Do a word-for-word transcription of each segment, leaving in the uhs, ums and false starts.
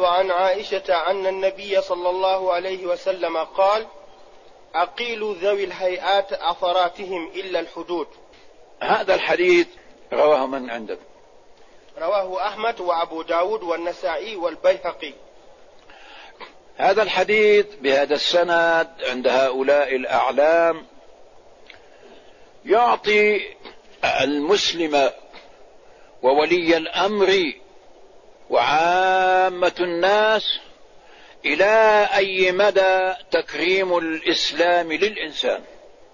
وعن عائشة أن النبي صلى الله عليه وسلم قال: أقيلوا ذوي الهيئات عثراتهم إلا الحدود. هذا الحديث رواه من عندك؟ رواه أحمد وأبو داود والنسائي والبيهقي. هذا الحديث بهذا السند عند هؤلاء الأعلام يعطي المسلم وولي الأمر وعامة الناس إلى أي مدى تكريم الإسلام للإنسان.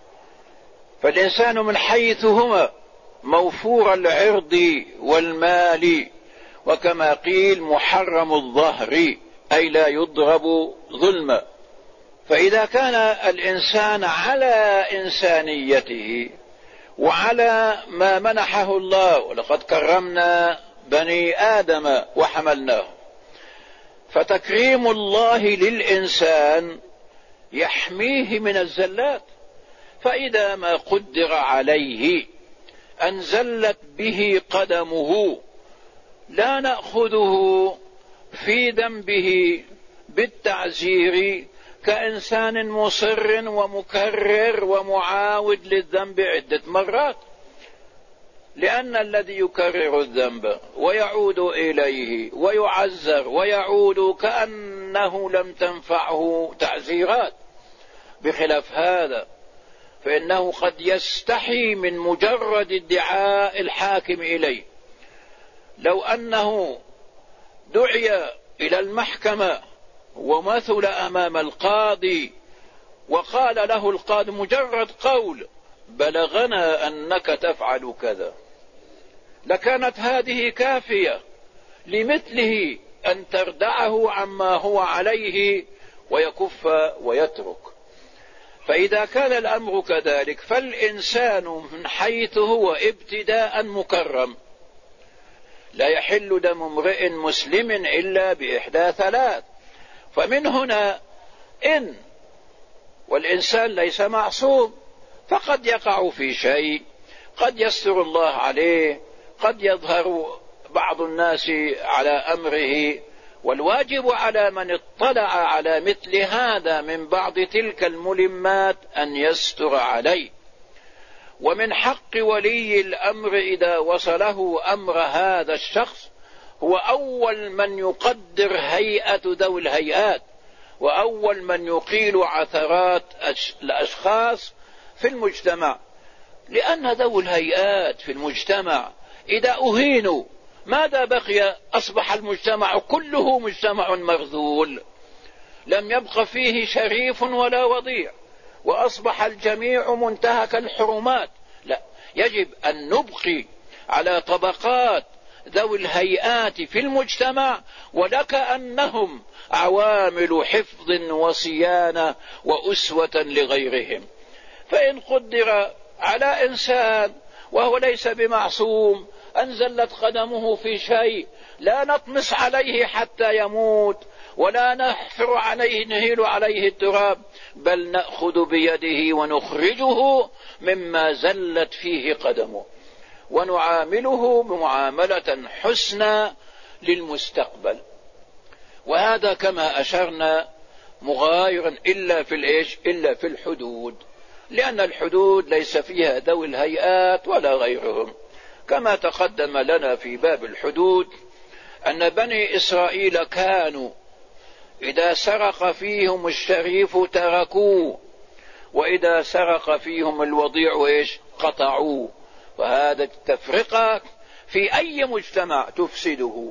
فالإنسان من حيث هو موفور العرض والمال، وكما قيل محرم الظهر، أي لا يضرب ظلما. فإذا كان الإنسان على إنسانيته وعلى ما منحه الله، ولقد كرمنا بني آدم وحملناه، فتكريم الله للإنسان يحميه من الزلات. فإذا ما قدر عليه أن زلت به قدمه لا نأخذه في ذنبه بالتعزير كإنسان مصر ومكرر ومعاود للذنب عدة مرات، لأن الذي يكرر الذنب ويعود إليه ويعزر ويعود كأنه لم تنفعه تعزيرات. بخلاف هذا فإنه قد يستحي من مجرد ادعاء الحاكم إليه. لو أنه دعي إلى المحكمة ومثل أمام القاضي وقال له القاضي مجرد قول: بلغنا أنك تفعل كذا، لكانت هذه كافية لمثله أن تردعه عما هو عليه ويكف ويترك. فإذا كان الأمر كذلك فالإنسان من حيث هو ابتداء مكرم. لا يحل دم امرئ مسلم إلا بإحدى ثلاث. فمن هنا إن والإنسان ليس معصوم، فقد يقع في شيء، قد يستر الله عليه، قد يظهر بعض الناس على أمره، والواجب على من اطلع على مثل هذا من بعض تلك الملمات أن يستر عليه. ومن حق ولي الأمر إذا وصله أمر هذا الشخص هو أول من يقدر هيئة ذوي الهيئات، وأول من يقيل عثرات الأشخاص في المجتمع. لأن ذوي الهيئات في المجتمع إذا أهينوا ماذا بقي؟ أصبح المجتمع كله مجتمع مرذول، لم يبق فيه شريف ولا وضيع، وأصبح الجميع منتهك الحرمات. لا، يجب أن نبقي على طبقات ذوي الهيئات في المجتمع، ولك أنهم عوامل حفظ وصيانة وأسوة لغيرهم. فإن قدر على إنسان وهو ليس بمعصوم أن زلت قدمه في شيء، لا نطمس عليه حتى يموت، ولا نحفر عليه نهيل عليه التراب، بل نأخذ بيده ونخرجه مما زلت فيه قدمه، ونعامله بمعاملة حسنى للمستقبل. وهذا كما أشرنا مغاير إلا في الإيش؟ إلا في الحدود، لأن الحدود ليس فيها ذوي الهيئات ولا غيرهم. كما تقدم لنا في باب الحدود أن بني إسرائيل كانوا إذا سرق فيهم الشريف تركوه، وإذا سرق فيهم الوضيع إيش؟ قطعوه. وهذا التفرقة في أي مجتمع تفسده،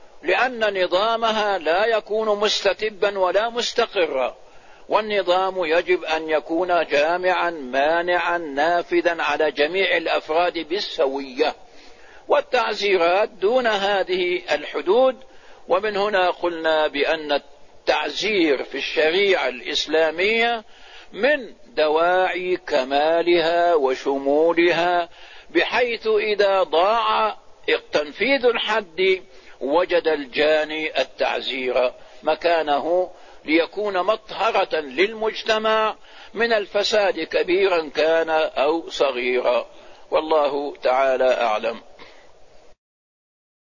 لأن نظامها لا يكون مستتبا ولا مستقرا، والنظام يجب أن يكون جامعا مانعا نافذا على جميع الأفراد بالسوية، والتعزيرات دون هذه الحدود. ومن هنا قلنا بأن التعزير في الشريعة الإسلامية من دواعي كمالها وشمولها، بحيث إذا ضاع تنفيذ الحد وجد الجاني التعزير مكانه، ليكون مطهرة للمجتمع من الفساد كبيرا كان أو صغيرا. والله تعالى أعلم.